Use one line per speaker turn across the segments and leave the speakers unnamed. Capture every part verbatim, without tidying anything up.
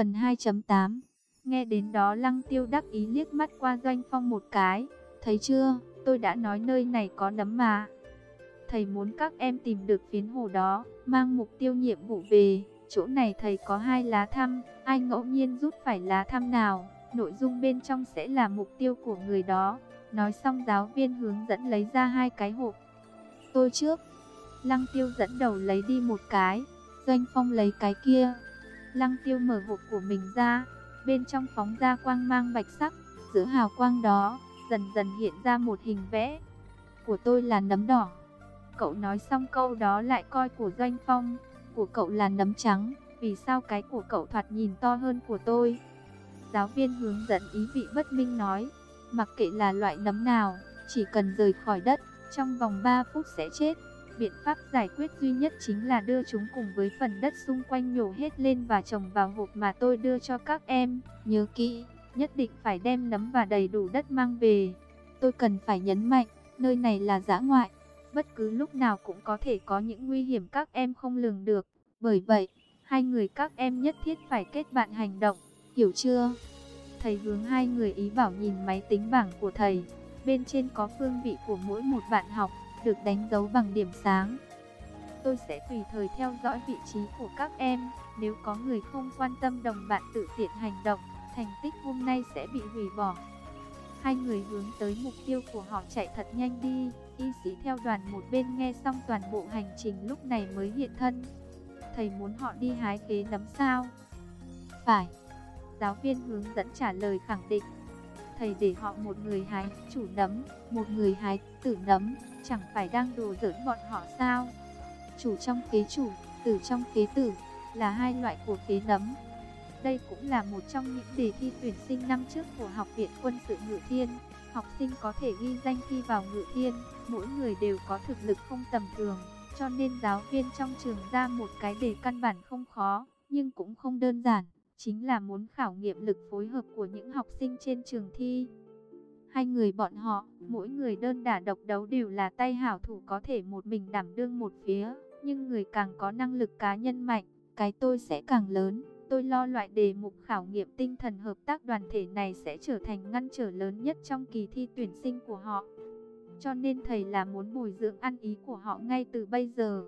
Phần hai chấm tám. Nghe đến đó Lăng Tiêu đắc ý liếc mắt qua Doanh Phong một cái. Thấy chưa, tôi đã nói nơi này có nấm mà. Thầy muốn các em tìm được phiến hồ đó, mang mục tiêu nhiệm vụ về. Chỗ này thầy có hai lá thăm, ai ngẫu nhiên rút phải lá thăm nào, nội dung bên trong sẽ là mục tiêu của người đó. Nói xong giáo viên hướng dẫn lấy ra hai cái hộp. Tôi trước. Lăng Tiêu dẫn đầu lấy đi một cái, Doanh Phong lấy cái kia. Lăng Tiêu mở hộp của mình ra, bên trong phóng ra quang mang bạch sắc, giữa hào quang đó, dần dần hiện ra một hình vẽ. Của tôi là nấm đỏ. Cậu nói xong câu đó lại coi của Doanh Phong. Của cậu là nấm trắng, vì sao cái của cậu thoạt nhìn to hơn của tôi? Giáo viên hướng dẫn ý vị bất minh nói, mặc kệ là loại nấm nào, chỉ cần rời khỏi đất, trong vòng ba phút sẽ chết. Biện pháp giải quyết duy nhất chính là đưa chúng cùng với phần đất xung quanh nhổ hết lên và trồng vào hộp mà tôi đưa cho các em. Nhớ kỹ, nhất định phải đem nấm và đầy đủ đất mang về. Tôi cần phải nhấn mạnh, nơi này là dã ngoại. Bất cứ lúc nào cũng có thể có những nguy hiểm các em không lường được. Bởi vậy, hai người các em nhất thiết phải kết bạn hành động, hiểu chưa? Thầy hướng hai người ý bảo nhìn máy tính bảng của thầy. Bên trên có phương vị của mỗi một bạn học, được đánh dấu bằng điểm sáng. Tôi sẽ tùy thời theo dõi vị trí của các em. Nếu có người không quan tâm đồng bạn tự tiện hành động, thành tích hôm nay sẽ bị hủy bỏ. Hai người hướng tới mục tiêu của họ chạy thật nhanh đi. Y sĩ theo đoàn một bên nghe xong toàn bộ hành trình lúc này mới hiện thân. Thầy muốn họ đi hái khế nấm sao? Phải. Giáo viên hướng dẫn trả lời khẳng định. Thầy để họ một người hái chủ nấm, một người hái tử nấm, chẳng phải đang đùa giỡn bọn họ sao? Chủ trong khế chủ, tử trong khế tử, là hai loại của khế nấm. Đây cũng là một trong những đề thi tuyển sinh năm trước của Học viện Quân sự Ngự Thiên. Học sinh có thể ghi danh thi vào Ngự Thiên, mỗi người đều có thực lực không tầm thường, cho nên giáo viên trong trường ra một cái đề căn bản không khó, nhưng cũng không đơn giản, chính là muốn khảo nghiệm lực phối hợp của những học sinh trên trường thi. Hai người bọn họ, mỗi người đơn đả độc đấu đều là tay hảo thủ có thể một mình đảm đương một phía, nhưng người càng có năng lực cá nhân mạnh, cái tôi sẽ càng lớn. Tôi lo loại đề mục khảo nghiệm tinh thần hợp tác đoàn thể này sẽ trở thành ngăn trở lớn nhất trong kỳ thi tuyển sinh của họ. Cho nên thầy là muốn bồi dưỡng ăn ý của họ ngay từ bây giờ.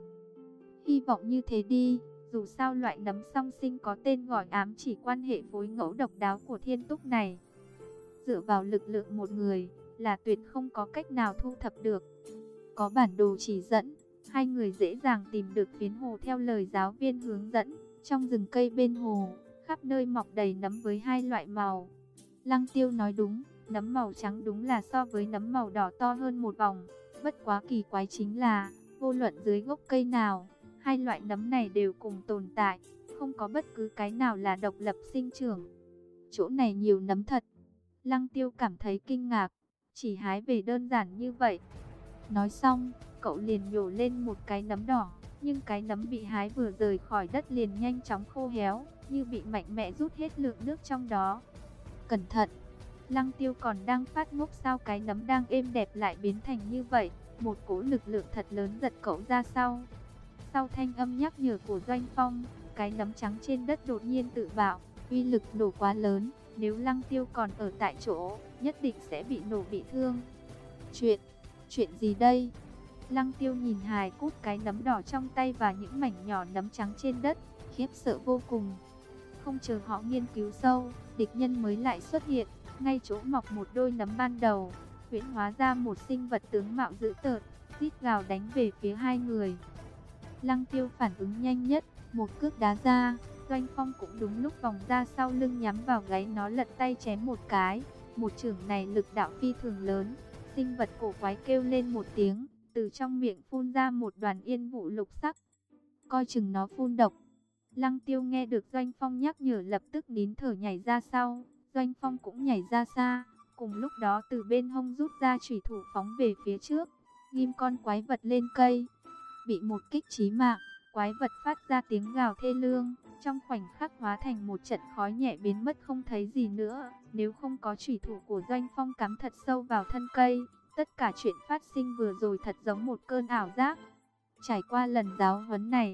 Hy vọng như thế đi, dù sao loại nấm song sinh có tên gọi ám chỉ quan hệ phối ngẫu độc đáo của thiên túc này. Dựa vào lực lượng một người, là tuyệt không có cách nào thu thập được. Có bản đồ chỉ dẫn, hai người dễ dàng tìm được phiến hồ theo lời giáo viên hướng dẫn. Trong rừng cây bên hồ, khắp nơi mọc đầy nấm với hai loại màu. Lăng Tiêu nói đúng, nấm màu trắng đúng là so với nấm màu đỏ to hơn một vòng. Bất quá kỳ quái chính là, vô luận dưới gốc cây nào, hai loại nấm này đều cùng tồn tại, không có bất cứ cái nào là độc lập sinh trưởng. Chỗ này nhiều nấm thật. Lăng Tiêu cảm thấy kinh ngạc, chỉ hái về đơn giản như vậy. Nói xong, cậu liền nhổ lên một cái nấm đỏ. Nhưng cái nấm bị hái vừa rời khỏi đất liền nhanh chóng khô héo, như bị mạnh mẽ rút hết lượng nước trong đó. Cẩn thận! Lăng Tiêu còn đang phát ngốc sao cái nấm đang êm đẹp lại biến thành như vậy. Một cỗ lực lượng thật lớn giật cậu ra sau. Sau thanh âm nhắc nhở của Doanh Phong, cái nấm trắng trên đất đột nhiên tự bạo, uy lực nổ quá lớn. Nếu Lăng Tiêu còn ở tại chỗ, nhất định sẽ bị nổ bị thương. Chuyện, chuyện gì đây? Lăng Tiêu nhìn hài cút cái nấm đỏ trong tay và những mảnh nhỏ nấm trắng trên đất, khiếp sợ vô cùng. Không chờ họ nghiên cứu sâu, địch nhân mới lại xuất hiện, ngay chỗ mọc một đôi nấm ban đầu, huyễn hóa ra một sinh vật tướng mạo dữ tợn, rít gào đánh về phía hai người. Lăng Tiêu phản ứng nhanh nhất, một cước đá ra, Doanh Phong cũng đúng lúc vòng ra sau lưng nhắm vào gáy nó lật tay chém một cái. Một chưởng này lực đạo phi thường lớn, sinh vật cổ quái kêu lên một tiếng. Từ trong miệng phun ra một đoàn yên vụ lục sắc. Coi chừng nó phun độc. Lăng Tiêu nghe được Doanh Phong nhắc nhở lập tức nín thở nhảy ra sau. Doanh Phong cũng nhảy ra xa. Cùng lúc đó từ bên hông rút ra chủy thủ phóng về phía trước. Ghim con quái vật lên cây. Bị một kích chí mạng, quái vật phát ra tiếng gào thê lương. Trong khoảnh khắc hóa thành một trận khói nhẹ biến mất không thấy gì nữa. Nếu không có chủy thủ của Doanh Phong cắm thật sâu vào thân cây, tất cả chuyện phát sinh vừa rồi thật giống một cơn ảo giác. Trải qua lần giáo huấn này,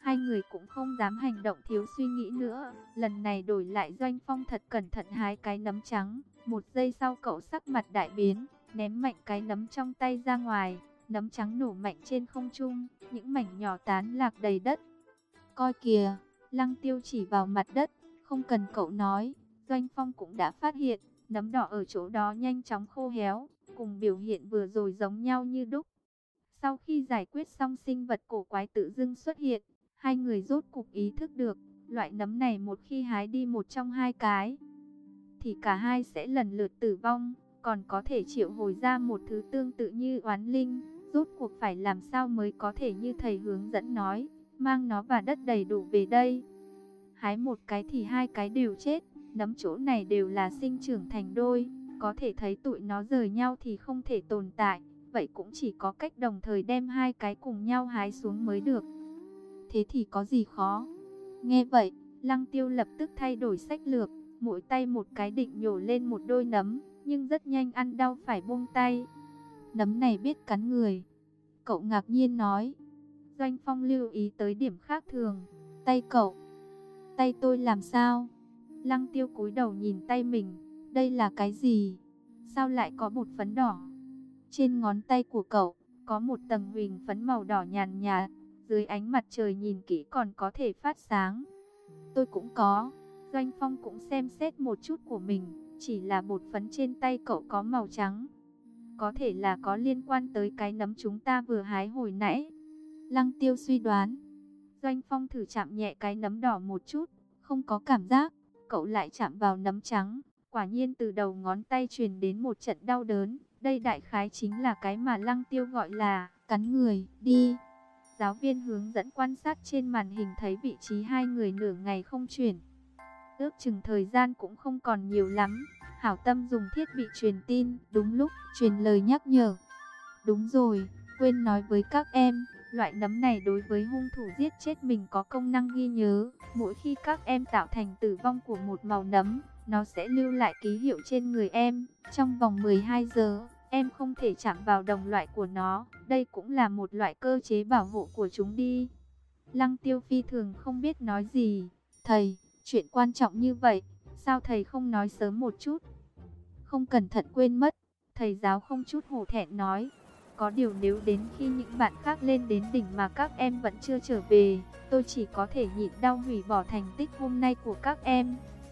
Hai người cũng không dám hành động thiếu suy nghĩ nữa. Lần này đổi lại Doanh Phong thật cẩn thận hái cái nấm trắng. Một giây sau cậu sắc mặt đại biến, ném mạnh cái nấm trong tay ra ngoài. Nấm trắng nổ mạnh trên không trung, những mảnh nhỏ tán lạc đầy đất. Coi kìa, Lăng Tiêu chỉ vào mặt đất, không cần cậu nói, Doanh Phong cũng đã phát hiện, nấm đỏ ở chỗ đó nhanh chóng khô héo, cùng biểu hiện vừa rồi giống nhau như đúc. Sau khi giải quyết xong sinh vật cổ quái tự dưng xuất hiện, hai người rốt cục ý thức được, loại nấm này một khi hái đi một trong hai cái, thì cả hai sẽ lần lượt tử vong, còn có thể triệu hồi ra một thứ tương tự như oán linh. Rốt cuộc phải làm sao mới có thể như thầy hướng dẫn nói, mang nó và đất đầy đủ về đây. Hái một cái thì hai cái đều chết, nấm chỗ này đều là sinh trưởng thành đôi, có thể thấy tụi nó rời nhau thì không thể tồn tại, vậy cũng chỉ có cách đồng thời đem hai cái cùng nhau hái xuống mới được. Thế thì có gì khó? Nghe vậy, Lăng Tiêu lập tức thay đổi sách lược, mỗi tay một cái định nhổ lên một đôi nấm, nhưng rất nhanh ăn đau phải buông tay. Nấm này biết cắn người. Cậu ngạc nhiên nói. Doanh Phong lưu ý tới điểm khác thường. Tay cậu. Tay tôi làm sao? Lăng Tiêu cúi đầu nhìn tay mình. Đây là cái gì? Sao lại có bột phấn đỏ? Trên ngón tay của cậu, có một tầng huỳnh phấn màu đỏ nhàn nhạt. Dưới ánh mặt trời nhìn kỹ còn có thể phát sáng. Tôi cũng có. Doanh Phong cũng xem xét một chút của mình. Chỉ là bột phấn trên tay cậu có màu trắng. Có thể là có liên quan tới cái nấm chúng ta vừa hái hồi nãy. Lăng Tiêu suy đoán. Doanh Phong thử chạm nhẹ cái nấm đỏ một chút, không có cảm giác. Cậu lại chạm vào nấm trắng, quả nhiên từ đầu ngón tay truyền đến một trận đau đớn. Đây đại khái chính là cái mà Lăng Tiêu gọi là cắn người. Đi. Giáo viên hướng dẫn quan sát trên màn hình thấy vị trí hai người nửa ngày không chuyển. Ước chừng thời gian cũng không còn nhiều lắm. Hảo tâm dùng thiết bị truyền tin, đúng lúc, truyền lời nhắc nhở. Đúng rồi, quên nói với các em, loại nấm này đối với hung thủ giết chết mình có công năng ghi nhớ. Mỗi khi các em tạo thành tử vong của một màu nấm, nó sẽ lưu lại ký hiệu trên người em. Trong vòng mười hai giờ, em không thể chạm vào đồng loại của nó. Đây cũng là một loại cơ chế bảo hộ của chúng đi. Lăng Tiêu phi thường không biết nói gì. Thầy, chuyện quan trọng như vậy, sao thầy không nói sớm một chút? Không cẩn thận quên mất. Thầy giáo không chút hổ thẹn nói. Có điều nếu đến khi những bạn khác lên đến đỉnh mà các em vẫn chưa trở về, tôi chỉ có thể nhịn đau hủy bỏ thành tích hôm nay của các em.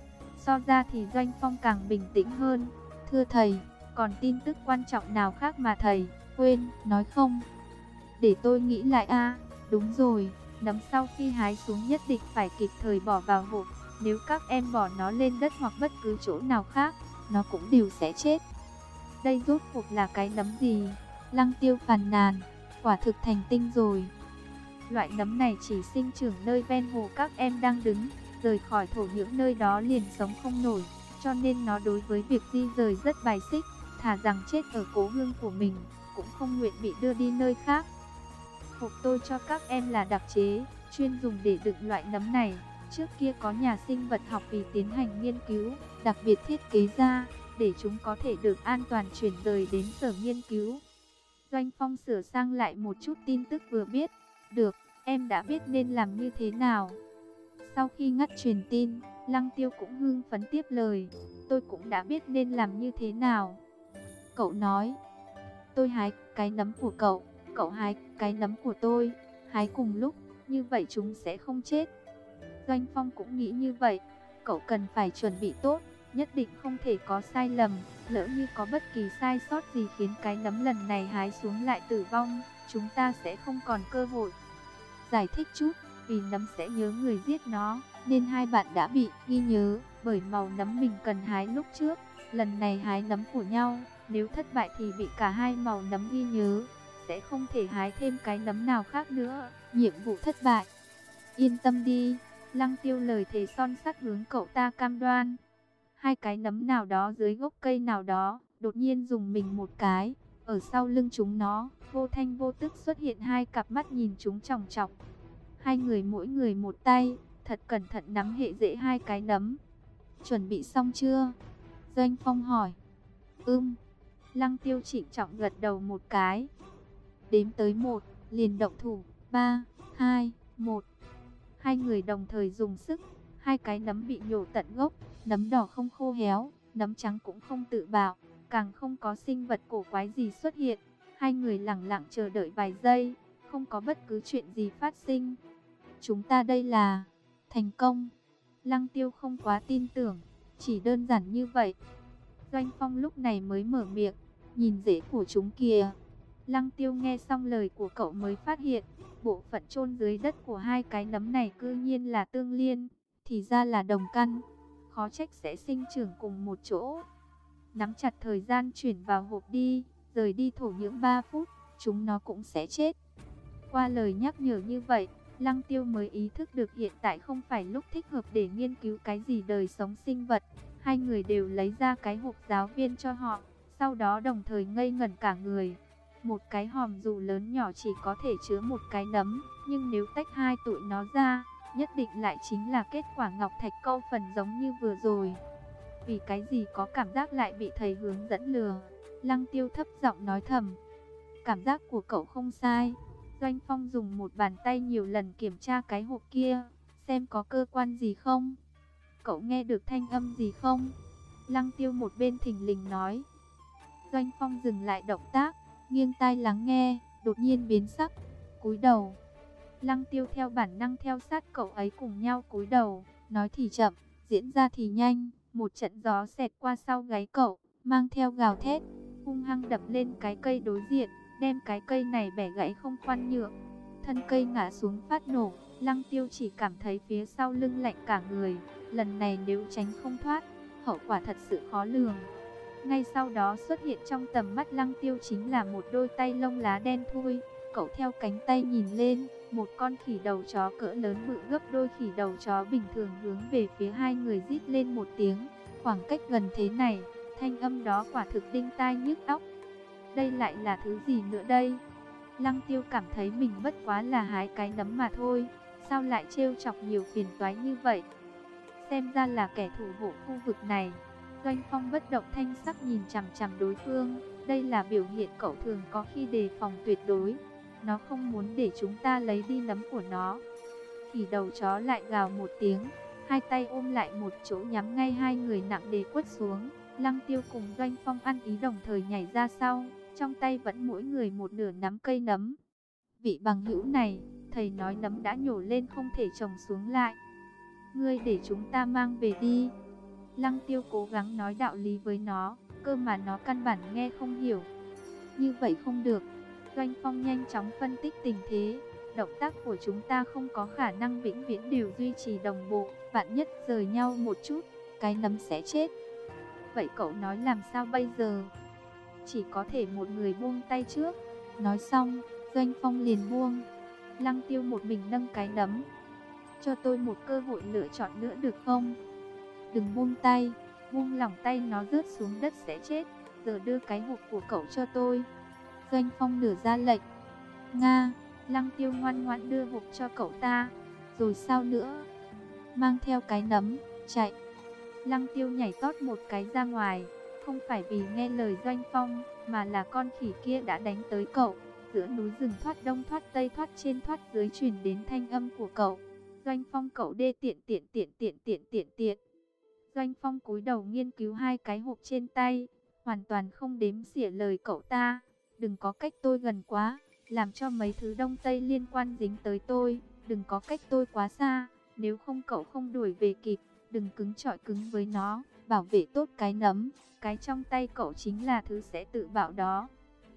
So ra thì Doanh Phong càng bình tĩnh hơn. Thưa thầy, còn tin tức quan trọng nào khác mà thầy quên nói không? Để tôi nghĩ lại a. Đúng rồi, nấm sau khi hái xuống nhất định phải kịp thời bỏ vào hộp. Nếu các em bỏ nó lên đất hoặc bất cứ chỗ nào khác, nó cũng đều sẽ chết. Đây rốt cuộc là cái nấm gì? Lăng Tiêu phàn nàn, quả thực thành tinh rồi. Loại nấm này chỉ sinh trưởng nơi ven hồ các em đang đứng, rời khỏi thổ nhưỡng nơi đó liền sống không nổi, cho nên nó đối với việc di rời rất bài xích, thà rằng chết ở cố hương của mình, cũng không nguyện bị đưa đi nơi khác. Hộp tôi cho các em là đặc chế, chuyên dùng để đựng loại nấm này. Trước kia có nhà sinh vật học vì tiến hành nghiên cứu, đặc biệt thiết kế ra, để chúng có thể được an toàn chuyển rời đến sở nghiên cứu. Doanh Phong sửa sang lại một chút tin tức vừa biết. Được, em đã biết nên làm như thế nào. Sau khi ngắt truyền tin, Lăng Tiêu cũng hưng phấn tiếp lời. Tôi cũng đã biết nên làm như thế nào. Cậu nói, tôi hái cái nấm của cậu, cậu hái cái nấm của tôi, hái cùng lúc, như vậy chúng sẽ không chết. Doanh Phong cũng nghĩ như vậy. Cậu cần phải chuẩn bị tốt, nhất định không thể có sai lầm. Lỡ như có bất kỳ sai sót gì khiến cái nấm lần này hái xuống lại tử vong, chúng ta sẽ không còn cơ hội. Giải thích chút, vì nấm sẽ nhớ người giết nó, nên hai bạn đã bị ghi nhớ bởi màu nấm mình cần hái lúc trước. Lần này hái nấm của nhau, nếu thất bại thì bị cả hai màu nấm ghi nhớ, sẽ không thể hái thêm cái nấm nào khác nữa. Nhiệm vụ thất bại. Yên tâm đi, Lăng Tiêu lời thề son sắt hướng cậu ta cam đoan. Hai cái nấm nào đó dưới gốc cây nào đó, đột nhiên dùng mình một cái, ở sau lưng chúng nó, vô thanh vô tức xuất hiện hai cặp mắt nhìn chúng chòng chọc. Hai người mỗi người một tay, thật cẩn thận nắm hệ rễ hai cái nấm. Chuẩn bị xong chưa? Doanh Phong hỏi. Ừm. Lăng Tiêu trịnh trọng gật đầu một cái. Đếm tới một, liền động thủ. Ba, hai, một. Hai người đồng thời dùng sức, hai cái nấm bị nhổ tận gốc, nấm đỏ không khô héo, nấm trắng cũng không tự bạo, càng không có sinh vật cổ quái gì xuất hiện. Hai người lặng lặng chờ đợi vài giây, không có bất cứ chuyện gì phát sinh. Chúng ta đây là thành công. Lăng Tiêu không quá tin tưởng, chỉ đơn giản như vậy. Doanh Phong lúc này mới mở miệng, nhìn rễ của chúng kìa. Lăng Tiêu nghe xong lời của cậu mới phát hiện, bộ phận chôn dưới đất của hai cái nấm này cư nhiên là tương liên, thì ra là đồng căn, khó trách sẽ sinh trưởng cùng một chỗ. Nắm chặt thời gian chuyển vào hộp đi, rời đi thổ nhưỡng ba phút, chúng nó cũng sẽ chết. Qua lời nhắc nhở như vậy, Lăng Tiêu mới ý thức được hiện tại không phải lúc thích hợp để nghiên cứu cái gì đời sống sinh vật. Hai người đều lấy ra cái hộp giáo viên cho họ, sau đó đồng thời ngây ngẩn cả người. Một cái hòm dù lớn nhỏ chỉ có thể chứa một cái nấm, nhưng nếu tách hai tụi nó ra, nhất định lại chính là kết quả ngọc thạch câu phần giống như vừa rồi. Vì cái gì có cảm giác lại bị thầy hướng dẫn lừa? Lăng Tiêu thấp giọng nói thầm. Cảm giác của cậu không sai. Doanh Phong dùng một bàn tay nhiều lần kiểm tra cái hộp kia, xem có cơ quan gì không. Cậu nghe được thanh âm gì không? Lăng Tiêu một bên thình lình nói. Doanh Phong dừng lại động tác, nghiêng tai lắng nghe, đột nhiên biến sắc, cúi đầu. Lăng Tiêu theo bản năng theo sát cậu ấy cùng nhau cúi đầu, nói thì chậm, diễn ra thì nhanh. Một trận gió xẹt qua sau gáy cậu, mang theo gào thét, hung hăng đập lên cái cây đối diện, đem cái cây này bẻ gãy không khoan nhượng. Thân cây ngã xuống phát nổ, Lăng Tiêu chỉ cảm thấy phía sau lưng lạnh cả người. Lần này nếu tránh không thoát, hậu quả thật sự khó lường. Ngay sau đó xuất hiện trong tầm mắt Lăng Tiêu chính là một đôi tay lông lá đen thui. Cậu theo cánh tay nhìn lên, một con khỉ đầu chó cỡ lớn bự gấp đôi khỉ đầu chó bình thường hướng về phía hai người rít lên một tiếng. Khoảng cách gần thế này, thanh âm đó quả thực đinh tai nhức óc. Đây lại là thứ gì nữa đây? Lăng Tiêu cảm thấy mình bất quá là hái cái nấm mà thôi, sao lại trêu chọc nhiều phiền toái như vậy? Xem ra là kẻ thủ hộ khu vực này. Doanh Phong bất động thanh sắc nhìn chằm chằm đối phương, đây là biểu hiện cậu thường có khi đề phòng tuyệt đối. Nó không muốn để chúng ta lấy đi nấm của nó. Thì đầu chó lại gào một tiếng, hai tay ôm lại một chỗ nhắm ngay hai người nặng nề quất xuống. Lăng Tiêu cùng Doanh Phong ăn ý đồng thời nhảy ra sau, trong tay vẫn mỗi người một nửa nắm cây nấm. Vị bằng hữu này, thầy nói nấm đã nhổ lên không thể trồng xuống lại. Ngươi để chúng ta mang về đi. Lăng Tiêu cố gắng nói đạo lý với nó, cơ mà nó căn bản nghe không hiểu. Như vậy không được. Doanh Phong nhanh chóng phân tích tình thế. Động tác của chúng ta không có khả năng vĩnh viễn đều duy trì đồng bộ. Vạn nhất rời nhau một chút, cái nấm sẽ chết. Vậy cậu nói làm sao bây giờ? Chỉ có thể một người buông tay trước. Nói xong, Doanh Phong liền buông. Lăng Tiêu một mình nâng cái nấm. Cho tôi một cơ hội lựa chọn nữa được không? Đừng buông tay, buông lỏng tay nó rớt xuống đất sẽ chết. Giờ đưa cái hộp của cậu cho tôi. Doanh Phong nửa ra lệnh. Nga. Lăng Tiêu ngoan ngoãn đưa hộp cho cậu ta. Rồi sao nữa? Mang theo cái nấm, chạy. Lăng Tiêu nhảy tót một cái ra ngoài. Không phải vì nghe lời Doanh Phong, mà là con khỉ kia đã đánh tới cậu. Giữa núi rừng thoát đông thoát tây thoát trên thoát dưới truyền đến thanh âm của cậu. Doanh Phong cậu đê tiện tiện tiện tiện tiện tiện tiện. Doanh Phong cúi đầu nghiên cứu hai cái hộp trên tay, hoàn toàn không đếm xỉa lời cậu ta. Đừng có cách tôi gần quá, làm cho mấy thứ đông tây liên quan dính tới tôi. Đừng có cách tôi quá xa, nếu không cậu không đuổi về kịp. Đừng cứng chọi cứng với nó, bảo vệ tốt cái nấm. Cái trong tay cậu chính là thứ sẽ tự bạo đó.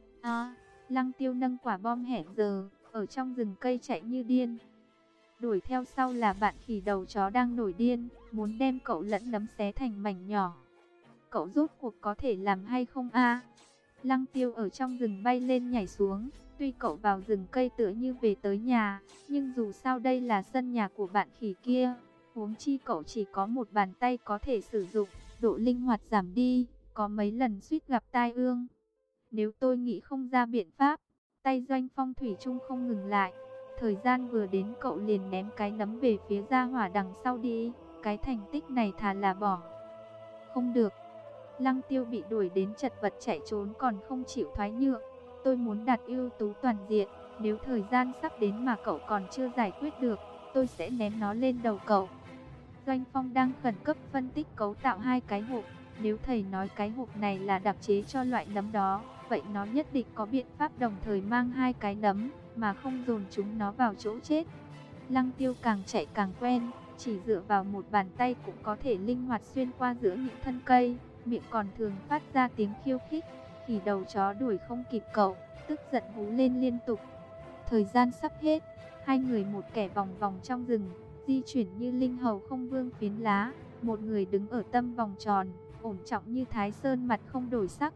À, Lăng Tiêu nâng quả bom hẹn giờ, ở trong rừng cây chạy như điên. Đuổi theo sau là bạn khỉ đầu chó đang nổi điên, muốn đem cậu lẫn nấm xé thành mảnh nhỏ. Cậu rốt cuộc có thể làm hay không a? Lăng Tiêu ở trong rừng bay lên nhảy xuống, tuy cậu vào rừng cây tựa như về tới nhà, nhưng dù sao đây là sân nhà của bạn khỉ kia, huống chi cậu chỉ có một bàn tay có thể sử dụng, độ linh hoạt giảm đi, có mấy lần suýt gặp tai ương. Nếu tôi nghĩ không ra biện pháp, tay Doanh Phong thủy chung không ngừng lại. Thời gian vừa đến cậu liền ném cái nấm về phía gia hỏa đằng sau đi. Cái thành tích này thà là bỏ. Không được. Lăng Tiêu bị đuổi đến chật vật chạy trốn còn không chịu thoái nhượng. Tôi muốn đạt ưu tú toàn diện. Nếu thời gian sắp đến mà cậu còn chưa giải quyết được, tôi sẽ ném nó lên đầu cậu. Doanh Phong đang khẩn cấp phân tích cấu tạo hai cái hộp. Nếu thầy nói cái hộp này là đặc chế cho loại nấm đó, vậy nó nhất định có biện pháp đồng thời mang hai cái nấm, mà không dồn chúng nó vào chỗ chết. Lăng Tiêu càng chạy càng quen, chỉ dựa vào một bàn tay cũng có thể linh hoạt xuyên qua giữa những thân cây, miệng còn thường phát ra tiếng khiêu khích. Khỉ đầu chó đuổi không kịp cậu, tức giận hú lên liên tục. Thời gian sắp hết, hai người một kẻ vòng vòng trong rừng, di chuyển như linh hầu không vương phiến lá, một người đứng ở tâm vòng tròn, ổn trọng như Thái Sơn mặt không đổi sắc.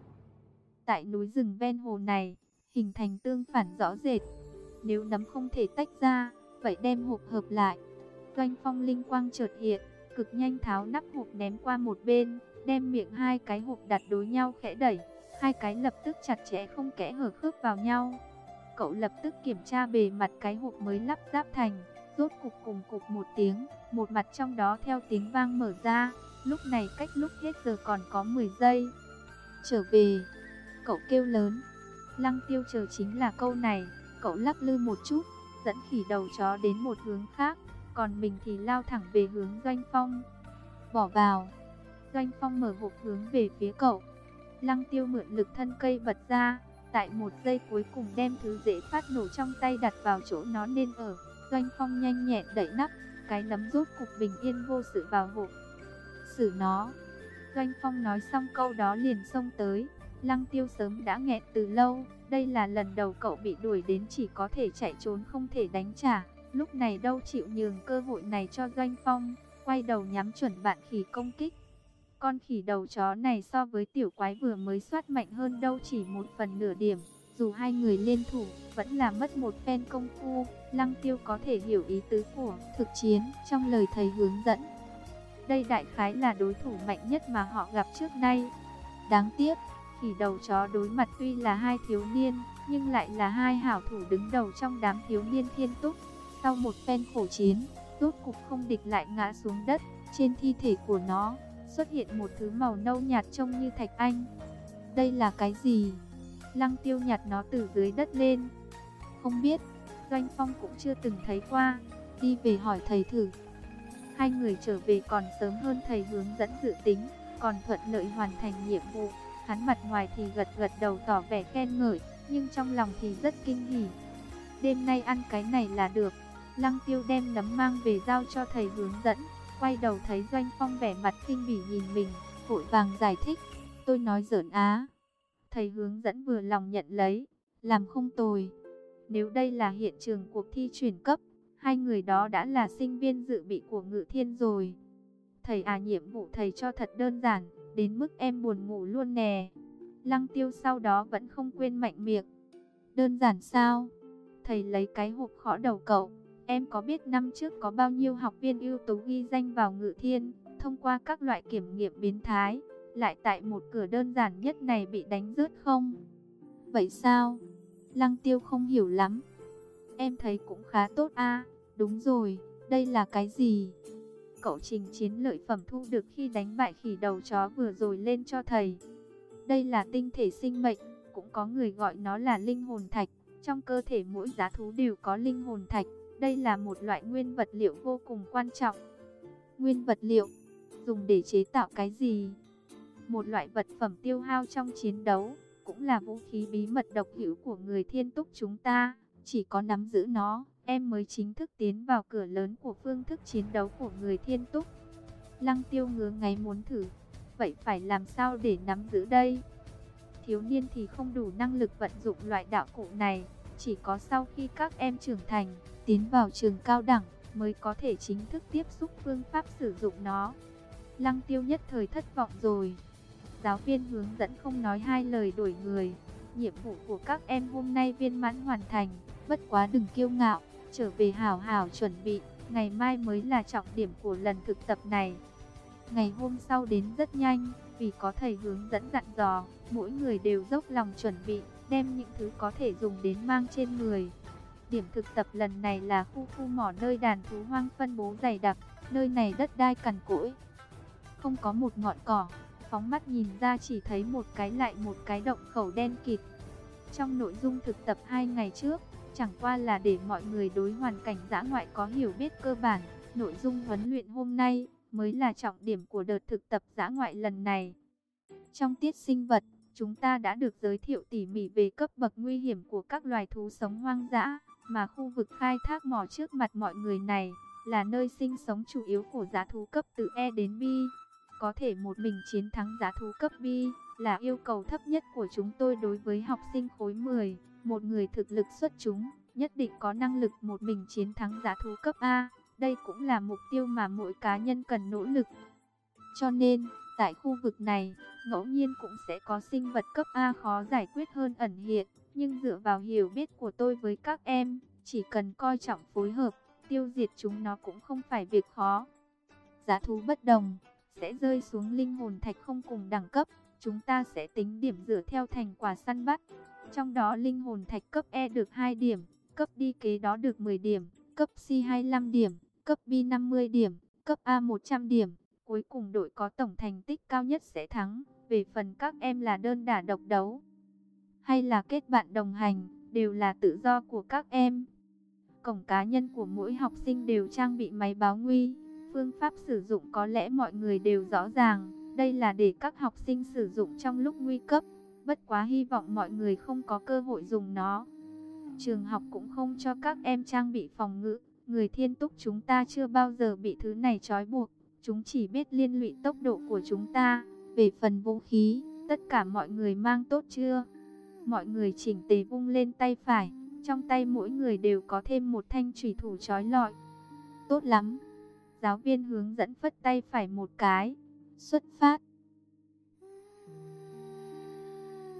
Tại núi rừng ven hồ này, hình thành tương phản rõ rệt. Nếu nấm không thể tách ra, vậy đem hộp hợp lại. Doanh Phong linh quang chợt hiện, cực nhanh tháo nắp hộp ném qua một bên, đem miệng hai cái hộp đặt đối nhau khẽ đẩy, hai cái lập tức chặt chẽ không kẽ hở khớp vào nhau. Cậu lập tức kiểm tra bề mặt cái hộp mới lắp ráp thành, rốt cục cùng cục một tiếng, một mặt trong đó theo tiếng vang mở ra. Lúc này cách lúc hết giờ còn có mười giây. Trở về, cậu kêu lớn. Lăng Tiêu chờ chính là câu này. Cậu lắc lư một chút, dẫn khỉ đầu chó đến một hướng khác, còn mình thì lao thẳng về hướng Doanh Phong. Bỏ vào. Doanh Phong mở hộp hướng về phía cậu. Lăng Tiêu mượn lực thân cây bật ra, tại một giây cuối cùng đem thứ dễ phát nổ trong tay đặt vào chỗ nó nên ở. Doanh Phong nhanh nhẹn đẩy nắp, cái nấm rốt cục bình yên vô sự vào hộp. Xử nó. Doanh Phong nói xong câu đó liền xông tới. Lăng Tiêu sớm đã nghẹn từ lâu. Đây là lần đầu cậu bị đuổi đến chỉ có thể chạy trốn không thể đánh trả. Lúc này đâu chịu nhường cơ hội này cho Doanh Phong. Quay đầu nhắm chuẩn bạn khỉ công kích. Con khỉ đầu chó này so với tiểu quái vừa mới soát mạnh hơn đâu chỉ một phần nửa điểm. Dù hai người liên thủ, vẫn là mất một phen công phu. Lăng Tiêu có thể hiểu ý tứ của thực chiến trong lời thầy hướng dẫn. Đây đại khái là đối thủ mạnh nhất mà họ gặp trước nay. Đáng tiếc, khỉ đầu chó đối mặt tuy là hai thiếu niên, nhưng lại là hai hảo thủ đứng đầu trong đám thiếu niên thiên túc. Sau một phen khổ chiến, rốt cục không địch lại ngã xuống đất. Trên thi thể của nó xuất hiện một thứ màu nâu nhạt trông như thạch anh. Đây là cái gì? Lăng Tiêu nhặt nó từ dưới đất lên. Không biết, Doanh Phong cũng chưa từng thấy qua. Đi về hỏi thầy thử. Hai người trở về còn sớm hơn thầy hướng dẫn dự tính, còn thuận lợi hoàn thành nhiệm vụ. Hắn mặt ngoài thì gật gật đầu tỏ vẻ khen ngợi, nhưng trong lòng thì rất kinh hỉ. Đêm nay ăn cái này là được. Lăng Tiêu đem nấm mang về giao cho thầy hướng dẫn. Quay đầu thấy Doanh Phong vẻ mặt khinh bỉ nhìn mình, vội vàng giải thích. Tôi nói giỡn á. Thầy hướng dẫn vừa lòng nhận lấy, làm không tồi. Nếu đây là hiện trường cuộc thi chuyển cấp, hai người đó đã là sinh viên dự bị của Ngự Thiên rồi. Thầy à, nhiệm vụ thầy cho thật đơn giản, đến mức em buồn ngủ luôn nè. Lăng Tiêu sau đó vẫn không quên mạnh miệng. Đơn giản sao? Thầy lấy cái hộp khõ đầu cậu. Em có biết năm trước có bao nhiêu học viên ưu tú ghi danh vào Ngự Thiên, thông qua các loại kiểm nghiệm biến thái, lại tại một cửa đơn giản nhất này bị đánh rớt không? Vậy sao? Lăng Tiêu không hiểu lắm. Em thấy cũng khá tốt a. Đúng rồi, đây là cái gì? Cậu trình chiến lợi phẩm thu được khi đánh bại khỉ đầu chó vừa rồi lên cho thầy. Đây là tinh thể sinh mệnh, cũng có người gọi nó là linh hồn thạch. Trong cơ thể mỗi giá thú đều có linh hồn thạch. Đây là một loại nguyên vật liệu vô cùng quan trọng. Nguyên vật liệu? Dùng để chế tạo cái gì? Một loại vật phẩm tiêu hao trong chiến đấu, cũng là vũ khí bí mật độc hữu của người thiên túc chúng ta. Chỉ có nắm giữ nó, em mới chính thức tiến vào cửa lớn của phương thức chiến đấu của người thiên túc. Lăng Tiêu ngứa ngáy muốn thử. Vậy phải làm sao để nắm giữ đây? Thiếu niên thì không đủ năng lực vận dụng loại đạo cụ này. Chỉ có sau khi các em trưởng thành, tiến vào trường cao đẳng, mới có thể chính thức tiếp xúc phương pháp sử dụng nó. Lăng Tiêu nhất thời thất vọng rồi. Giáo viên hướng dẫn không nói hai lời đổi người. Nhiệm vụ của các em hôm nay viên mãn hoàn thành. Bất quá đừng kiêu ngạo, trở về hảo hảo chuẩn bị. Ngày mai mới là trọng điểm của lần thực tập này. Ngày hôm sau đến rất nhanh, vì có thầy hướng dẫn dặn dò, mỗi người đều dốc lòng chuẩn bị, đem những thứ có thể dùng đến mang trên người. Điểm thực tập lần này là khu khu mỏ nơi đàn thú hoang phân bố dày đặc, nơi này đất đai cằn cỗi, không có một ngọn cỏ, phóng mắt nhìn ra chỉ thấy một cái lại một cái động khẩu đen kịt. Trong nội dung thực tập hai ngày trước, chẳng qua là để mọi người đối hoàn cảnh dã ngoại có hiểu biết cơ bản. Nội dung huấn luyện hôm nay mới là trọng điểm của đợt thực tập dã ngoại lần này. Trong tiết sinh vật, chúng ta đã được giới thiệu tỉ mỉ về cấp bậc nguy hiểm của các loài thú sống hoang dã, mà khu vực khai thác mỏ trước mặt mọi người này là nơi sinh sống chủ yếu của dã thú cấp từ E đến B. Có thể một mình chiến thắng dã thú cấp B là yêu cầu thấp nhất của chúng tôi đối với học sinh khối mười. Một người thực lực xuất chúng, nhất định có năng lực một mình chiến thắng dã thú cấp A. Đây cũng là mục tiêu mà mỗi cá nhân cần nỗ lực. Cho nên, tại khu vực này, ngẫu nhiên cũng sẽ có sinh vật cấp A khó giải quyết hơn ẩn hiện. Nhưng dựa vào hiểu biết của tôi với các em, chỉ cần coi trọng phối hợp, tiêu diệt chúng nó cũng không phải việc khó. Dã thú bất đồng, sẽ rơi xuống linh hồn thạch không cùng đẳng cấp. Chúng ta sẽ tính điểm dựa theo thành quả săn bắt. Trong đó linh hồn thạch cấp E được hai điểm, cấp D kế đó được mười điểm, cấp C hai mươi lăm điểm, cấp B năm mươi điểm, cấp A một trăm điểm. Cuối cùng đội có tổng thành tích cao nhất sẽ thắng. Về phần các em là đơn đả độc đấu hay là kết bạn đồng hành, đều là tự do của các em. Cổng cá nhân của mỗi học sinh đều trang bị máy báo nguy. Phương pháp sử dụng có lẽ mọi người đều rõ ràng. Đây là để các học sinh sử dụng trong lúc nguy cấp. Bất quá hy vọng mọi người không có cơ hội dùng nó. Trường học cũng không cho các em trang bị phòng ngự. Người thiên túc chúng ta chưa bao giờ bị thứ này trói buộc. Chúng chỉ biết liên lụy tốc độ của chúng ta. Về phần vũ khí, tất cả mọi người mang tốt chưa? Mọi người chỉnh tề vung lên tay phải. Trong tay mỗi người đều có thêm một thanh chủy thủ trói lọi. Tốt lắm. Giáo viên hướng dẫn phất tay phải một cái. Xuất phát.